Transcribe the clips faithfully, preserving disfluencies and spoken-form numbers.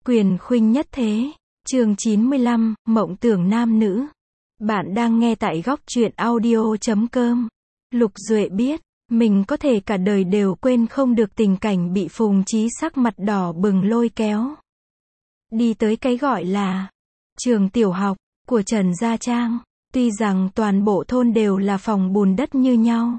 Quyền khuynh nhất thế. Chương chín mươi lăm, mộng tưởng nam nữ. Bạn đang nghe tại góc truyện audio chấm com. Lục Duệ biết, mình có thể cả đời đều quên không được tình cảnh bị Phùng Chí sắc mặt đỏ bừng lôi kéo đi tới cái gọi là trường tiểu học của Trần Gia Trang. Tuy rằng toàn bộ thôn đều là phòng bùn đất như nhau,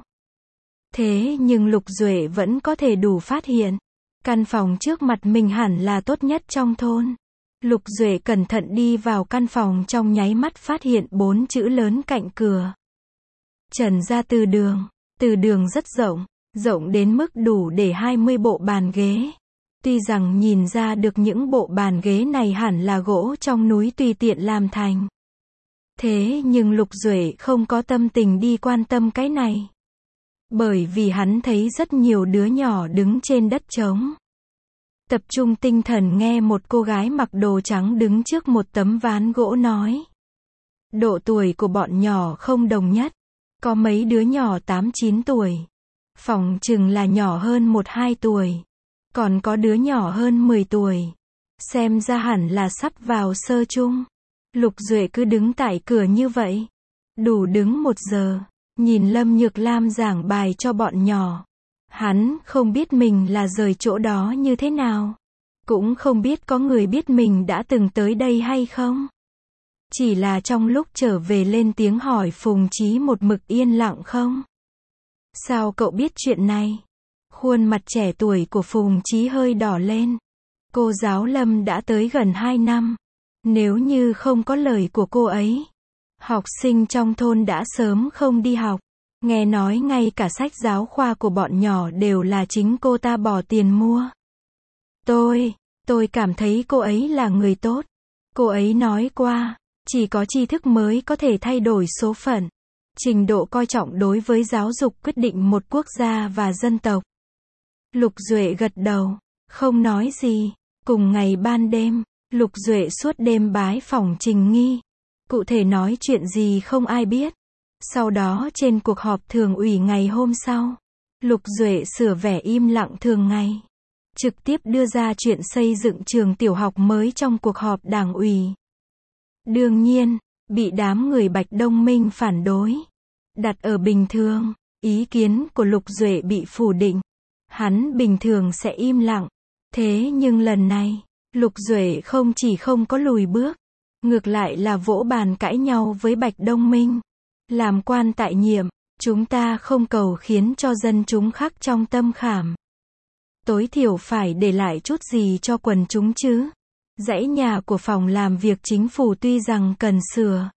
thế nhưng Lục Duệ vẫn có thể đủ phát hiện căn phòng trước mặt mình hẳn là tốt nhất trong thôn. Lục Duệ cẩn thận đi vào căn phòng, trong nháy mắt phát hiện bốn chữ lớn cạnh cửa: Trần Gia Từ Đường. Từ đường rất rộng, rộng đến mức đủ để hai mươi bộ bàn ghế. Tuy rằng nhìn ra được những bộ bàn ghế này hẳn là gỗ trong núi tùy tiện làm thành, thế nhưng Lục Duệ không có tâm tình đi quan tâm cái này, bởi vì hắn thấy rất nhiều đứa nhỏ đứng trên đất trống, tập trung tinh thần nghe một cô gái mặc đồ trắng đứng trước một tấm ván gỗ nói. Độ tuổi của bọn nhỏ không đồng nhất, có mấy đứa nhỏ tám chín tuổi, phỏng chừng là nhỏ hơn một hai tuổi, còn có đứa nhỏ hơn mười tuổi, xem ra hẳn là sắp vào sơ chung. Lục Duệ cứ đứng tại cửa như vậy, đủ đứng một giờ, nhìn Lâm Nhược Lam giảng bài cho bọn nhỏ. Hắn không biết mình là rời chỗ đó như thế nào, cũng không biết có người biết mình đã từng tới đây hay không. Chỉ là trong lúc trở về lên tiếng hỏi Phùng Chí một mực yên lặng không. Sao cậu biết chuyện này? Khuôn mặt trẻ tuổi của Phùng Chí hơi đỏ lên. Cô giáo Lâm đã tới gần hai năm. Nếu như không có lời của cô ấy, học sinh trong thôn đã sớm không đi học. Nghe nói ngay cả sách giáo khoa của bọn nhỏ đều là chính cô ta bỏ tiền mua. Tôi, tôi cảm thấy cô ấy là người tốt. Cô ấy nói qua, chỉ có tri thức mới có thể thay đổi số phận. Trình độ coi trọng đối với giáo dục quyết định một quốc gia và dân tộc. Lục Duệ gật đầu, không nói gì. Cùng ngày ban đêm, Lục Duệ suốt đêm bái phỏng Trình Nghi. Cụ thể nói chuyện gì không ai biết. Sau đó trên cuộc họp thường ủy ngày hôm sau, Lục Duệ sửa vẻ im lặng thường ngày, trực tiếp đưa ra chuyện xây dựng trường tiểu học mới trong cuộc họp đảng ủy. Đương nhiên, bị đám người Bạch Đông Minh phản đối. Đặt ở bình thường, ý kiến của Lục Duệ bị phủ định. Hắn bình thường sẽ im lặng. Thế nhưng lần này, Lục Duệ không chỉ không có lùi bước, ngược lại là vỗ bàn cãi nhau với Bạch Đông Minh. Làm quan tại nhiệm, chúng ta không cầu khiến cho dân chúng khắc trong tâm khảm. Tối thiểu phải để lại chút gì cho quần chúng chứ. Dãy nhà của phòng làm việc chính phủ tuy rằng cần sửa,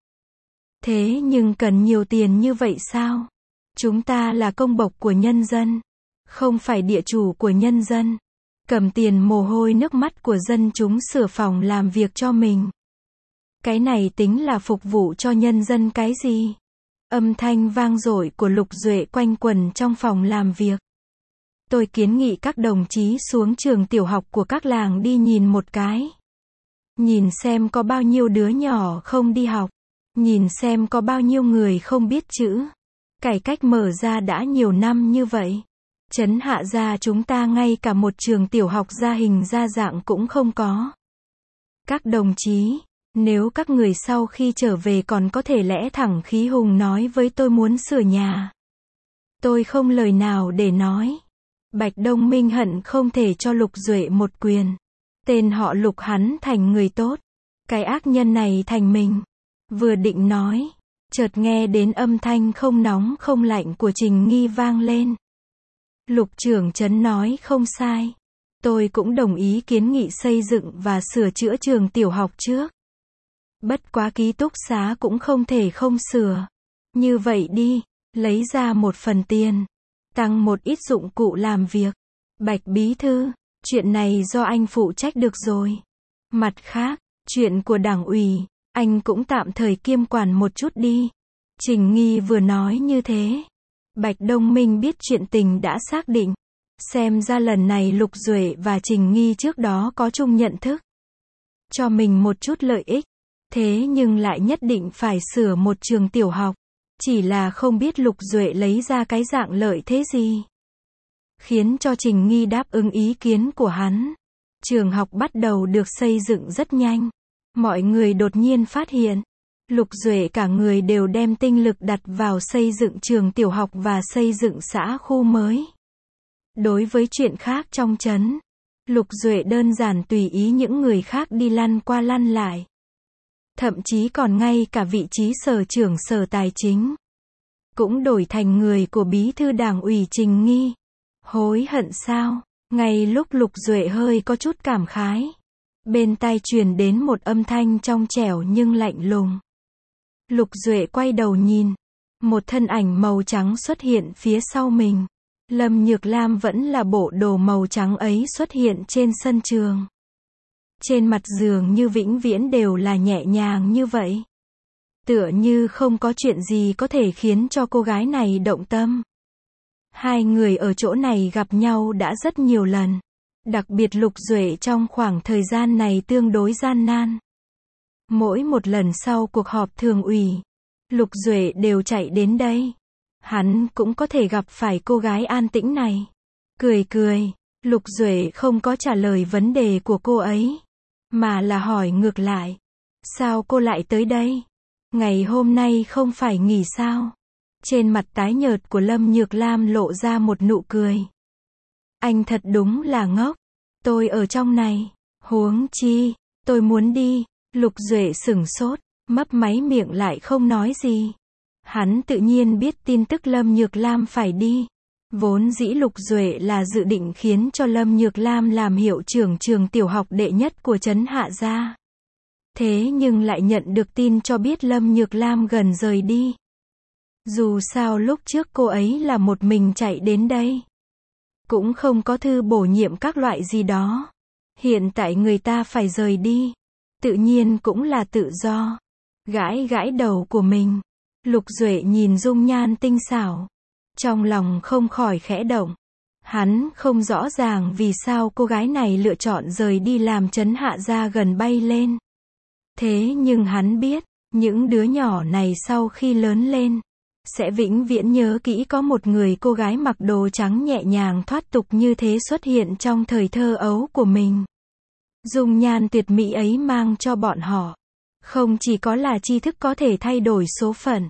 thế nhưng cần nhiều tiền như vậy sao? Chúng ta là công bộc của nhân dân, không phải địa chủ của nhân dân. Cầm tiền mồ hôi nước mắt của dân chúng sửa phòng làm việc cho mình. Cái này tính là phục vụ cho nhân dân cái gì? Âm thanh vang dội của Lục Duệ quanh quẩn trong phòng làm việc. Tôi kiến nghị các đồng chí xuống trường tiểu học của các làng đi nhìn một cái. Nhìn xem có bao nhiêu đứa nhỏ không đi học. Nhìn xem có bao nhiêu người không biết chữ. Cải cách mở ra đã nhiều năm như vậy. Trấn Hạ gia chúng ta ngay cả một trường tiểu học ra hình ra dạng cũng không có. Các đồng chí, nếu các người sau khi trở về còn có thể lẽ thẳng khí hùng nói với tôi muốn sửa nhà, tôi không lời nào để nói. Bạch Đông Minh hận không thể cho Lục Duệ một quyền. Tên họ Lục hắn thành người tốt, cái ác nhân này thành mình. Vừa định nói, chợt nghe đến âm thanh không nóng không lạnh của Trình Nghi vang lên. Lục trưởng trấn nói không sai. Tôi cũng đồng ý kiến nghị xây dựng và sửa chữa trường tiểu học trước. Bất quá ký túc xá cũng không thể không sửa. Như vậy đi, lấy ra một phần tiền, tăng một ít dụng cụ làm việc. Bạch bí thư, chuyện này do anh phụ trách được rồi. Mặt khác, chuyện của đảng ủy, anh cũng tạm thời kiêm quản một chút đi. Trình Nghi vừa nói như thế, Bạch Đông Minh biết chuyện tình đã xác định. Xem ra lần này Lục Duệ và Trình Nghi trước đó có chung nhận thức. Cho mình một chút lợi ích. Thế nhưng lại nhất định phải sửa một trường tiểu học. Chỉ là không biết Lục Duệ lấy ra cái dạng lợi thế gì, khiến cho Trình Nghi đáp ứng ý kiến của hắn. Trường học bắt đầu được xây dựng rất nhanh. Mọi người đột nhiên phát hiện, Lục Duệ cả người đều đem tinh lực đặt vào xây dựng trường tiểu học và xây dựng xã khu mới. Đối với chuyện khác trong trấn, Lục Duệ đơn giản tùy ý những người khác đi lăn qua lăn lại. Thậm chí còn ngay cả vị trí sở trưởng sở tài chính cũng đổi thành người của bí thư đảng ủy Trình Nghi. Hối hận sao? Ngay lúc Lục Duệ hơi có chút cảm khái, bên tai truyền đến một âm thanh trong trẻo nhưng lạnh lùng. Lục Duệ quay đầu nhìn, một thân ảnh màu trắng xuất hiện phía sau mình. Lâm Nhược Lam vẫn là bộ đồ màu trắng ấy xuất hiện trên sân trường. Trên mặt dường như vĩnh viễn đều là nhẹ nhàng như vậy. Tựa như không có chuyện gì có thể khiến cho cô gái này động tâm. Hai người ở chỗ này gặp nhau đã rất nhiều lần. Đặc biệt Lục Duệ trong khoảng thời gian này tương đối gian nan. Mỗi một lần sau cuộc họp thường ủy, Lục Duệ đều chạy đến đây. Hắn cũng có thể gặp phải cô gái an tĩnh này. Cười cười, Lục Duệ không có trả lời vấn đề của cô ấy, mà là hỏi ngược lại. Sao cô lại tới đây? Ngày hôm nay không phải nghỉ sao? Trên mặt tái nhợt của Lâm Nhược Lam lộ ra một nụ cười. Anh thật đúng là ngốc. Tôi ở trong này. Huống chi, tôi muốn đi. Lục Duệ sửng sốt, mấp máy miệng lại không nói gì. Hắn tự nhiên biết tin tức Lâm Nhược Lam phải đi. Vốn dĩ Lục Duệ là dự định khiến cho Lâm Nhược Lam làm hiệu trưởng trường tiểu học đệ nhất của trấn Hạ Gia. Thế nhưng lại nhận được tin cho biết Lâm Nhược Lam gần rời đi. Dù sao lúc trước cô ấy là một mình chạy đến đây, cũng không có thư bổ nhiệm các loại gì đó. Hiện tại người ta phải rời đi, tự nhiên cũng là tự do. Gãi gãi đầu của mình, Lục Duệ nhìn dung nhan tinh xảo, trong lòng không khỏi khẽ động. Hắn không rõ ràng vì sao cô gái này lựa chọn rời đi làm trấn Hạ Gia gần bay lên. Thế nhưng hắn biết, những đứa nhỏ này sau khi lớn lên, sẽ vĩnh viễn nhớ kỹ có một người cô gái mặc đồ trắng nhẹ nhàng thoát tục như thế xuất hiện trong thời thơ ấu của mình. Dung nhan tuyệt mỹ ấy mang cho bọn họ, không chỉ có là tri thức có thể thay đổi số phận,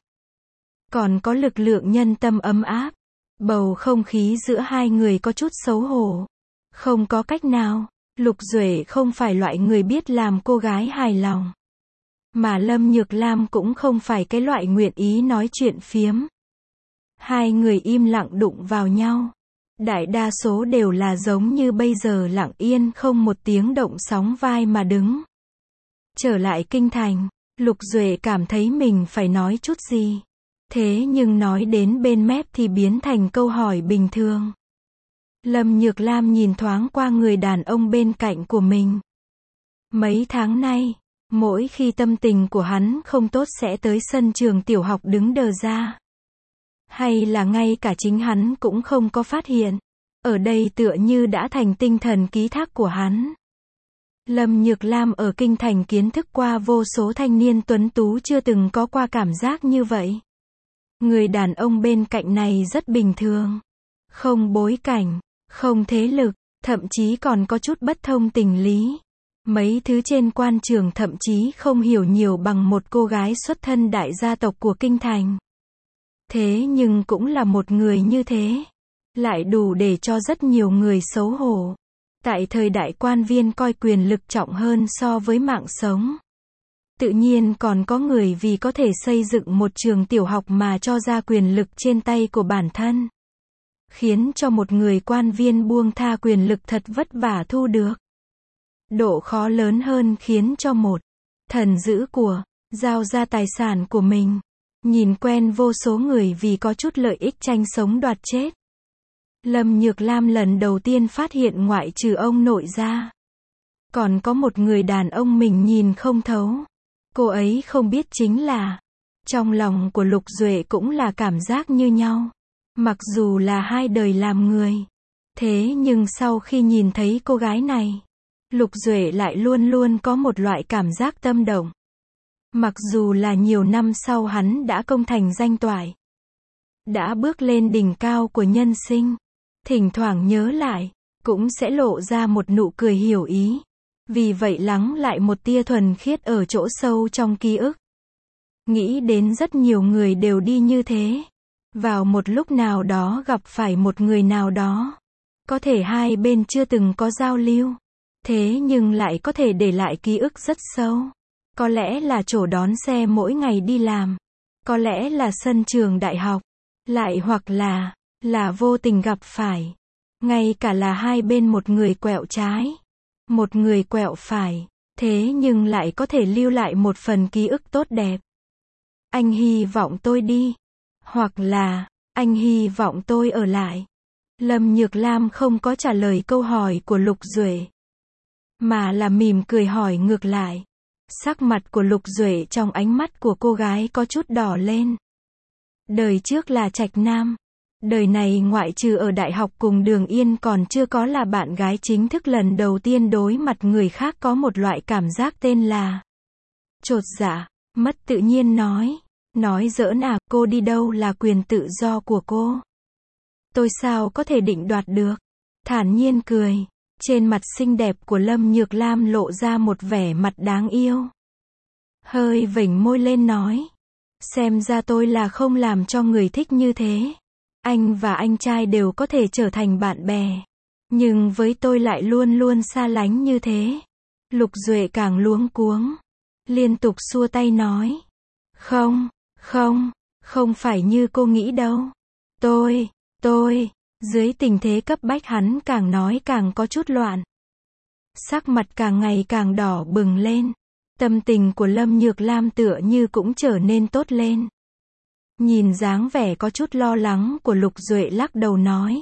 còn có lực lượng nhân tâm ấm áp. Bầu không khí giữa hai người có chút xấu hổ. Không có cách nào, Lục Duệ không phải loại người biết làm cô gái hài lòng. Mà Lâm Nhược Lam cũng không phải cái loại nguyện ý nói chuyện phiếm. Hai người im lặng đụng vào nhau. Đại đa số đều là giống như bây giờ lặng yên không một tiếng động sóng vai mà đứng. Trở lại kinh thành, Lục Duệ cảm thấy mình phải nói chút gì. Thế nhưng nói đến bên mép thì biến thành câu hỏi bình thường. Lâm Nhược Lam nhìn thoáng qua người đàn ông bên cạnh của mình. Mấy tháng nay, mỗi khi tâm tình của hắn không tốt sẽ tới sân trường tiểu học đứng đờ ra. Hay là ngay cả chính hắn cũng không có phát hiện. Ở đây tựa như đã thành tinh thần ký thác của hắn. Lâm Nhược Lam ở kinh thành kiến thức qua vô số thanh niên tuấn tú chưa từng có qua cảm giác như vậy. Người đàn ông bên cạnh này rất bình thường. Không bối cảnh, không thế lực, thậm chí còn có chút bất thông tình lý. Mấy thứ trên quan trường thậm chí không hiểu nhiều bằng một cô gái xuất thân đại gia tộc của kinh thành. Thế nhưng cũng là một người như thế, lại đủ để cho rất nhiều người xấu hổ. Tại thời đại quan viên coi quyền lực trọng hơn so với mạng sống. Tự nhiên còn có người vì có thể xây dựng một trường tiểu học mà cho ra quyền lực trên tay của bản thân. Khiến cho một người quan viên buông tha quyền lực thật vất vả thu được. Độ khó lớn hơn khiến cho một thần giữ của, giao ra tài sản của mình. Nhìn quen vô số người vì có chút lợi ích tranh sống đoạt chết. Lâm Nhược Lam lần đầu tiên phát hiện ngoại trừ ông nội ra, còn có một người đàn ông mình nhìn không thấu. Cô ấy không biết chính là, trong lòng của Lục Duệ cũng là cảm giác như nhau. Mặc dù là hai đời làm người, thế nhưng sau khi nhìn thấy cô gái này, Lục Duệ lại luôn luôn có một loại cảm giác tâm động. Mặc dù là nhiều năm sau hắn đã công thành danh toại, đã bước lên đỉnh cao của nhân sinh, thỉnh thoảng nhớ lại, cũng sẽ lộ ra một nụ cười hiểu ý. Vì vậy lắng lại một tia thuần khiết ở chỗ sâu trong ký ức. Nghĩ đến rất nhiều người đều đi như thế. Vào một lúc nào đó gặp phải một người nào đó. Có thể hai bên chưa từng có giao lưu. Thế nhưng lại có thể để lại ký ức rất sâu. Có lẽ là chỗ đón xe mỗi ngày đi làm. Có lẽ là sân trường đại học. Lại hoặc là, là vô tình gặp phải. Ngay cả là hai bên một người quẹo trái. Một người quẹo phải. Thế nhưng lại có thể lưu lại một phần ký ức tốt đẹp. Anh hy vọng tôi đi. Hoặc là, anh hy vọng tôi ở lại. Lâm Nhược Lam không có trả lời câu hỏi của Lục Duệ. Mà là mỉm cười hỏi ngược lại. Sắc mặt của Lục Duệ trong ánh mắt của cô gái có chút đỏ lên. Đời trước là Trạch Nam. Đời này ngoại trừ ở đại học cùng Đường Yên còn chưa có là bạn gái chính thức lần đầu tiên đối mặt người khác có một loại cảm giác tên là chột dạ, mất tự nhiên nói. Nói giỡn à, cô đi đâu là quyền tự do của cô. Tôi sao có thể định đoạt được. Thản nhiên cười. Trên mặt xinh đẹp của Lâm Nhược Lam lộ ra một vẻ mặt đáng yêu. Hơi vểnh môi lên nói. Xem ra tôi là không làm cho người thích như thế. Anh và anh trai đều có thể trở thành bạn bè. Nhưng với tôi lại luôn luôn xa lánh như thế. Lục Duệ càng luống cuống. Liên tục xua tay nói. Không, không, không phải như cô nghĩ đâu. Tôi, tôi, dưới tình thế cấp bách hắn càng nói càng có chút loạn. Sắc mặt càng ngày càng đỏ bừng lên. Tâm tình của Lâm Nhược Lam tựa như cũng trở nên tốt lên. Nhìn dáng vẻ có chút lo lắng của Lục Duệ lắc đầu nói.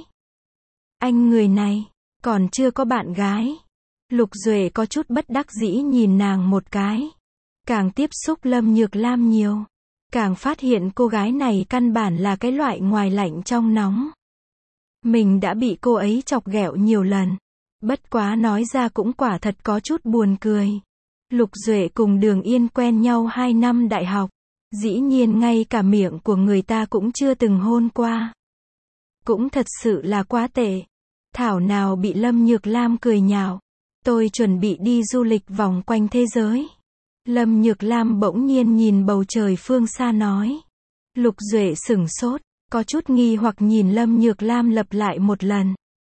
Anh người này, còn chưa có bạn gái. Lục Duệ có chút bất đắc dĩ nhìn nàng một cái. Càng tiếp xúc Lâm Nhược Lam nhiều. Càng phát hiện cô gái này căn bản là cái loại ngoài lạnh trong nóng. Mình đã bị cô ấy chọc ghẹo nhiều lần. Bất quá nói ra cũng quả thật có chút buồn cười. Lục Duệ cùng Đường Yên quen nhau hai năm đại học. Dĩ nhiên ngay cả miệng của người ta cũng chưa từng hôn qua. Cũng thật sự là quá tệ. Thảo nào bị Lâm Nhược Lam cười nhạo. Tôi chuẩn bị đi du lịch vòng quanh thế giới. Lâm Nhược Lam bỗng nhiên nhìn bầu trời phương xa nói. Lục Duệ sửng sốt, có chút nghi hoặc nhìn Lâm Nhược Lam lặp lại một lần.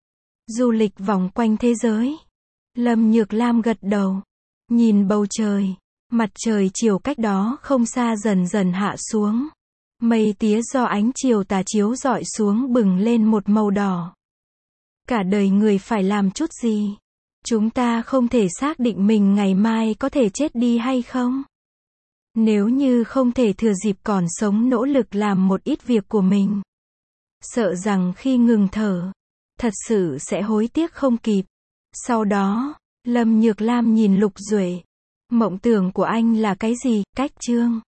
Du lịch vòng quanh thế giới. Lâm Nhược Lam gật đầu. Nhìn bầu trời. Mặt trời chiều cách đó không xa dần dần hạ xuống. Mây tía do ánh chiều tà chiếu rọi xuống bừng lên một màu đỏ. Cả đời người phải làm chút gì? Chúng ta không thể xác định mình ngày mai có thể chết đi hay không. Nếu như không thể thừa dịp còn sống nỗ lực làm một ít việc của mình. Sợ rằng khi ngừng thở, thật sự sẽ hối tiếc không kịp. Sau đó, Lâm Nhược Lam nhìn Lục Duệ. Mộng tưởng của anh là cái gì? Cách chương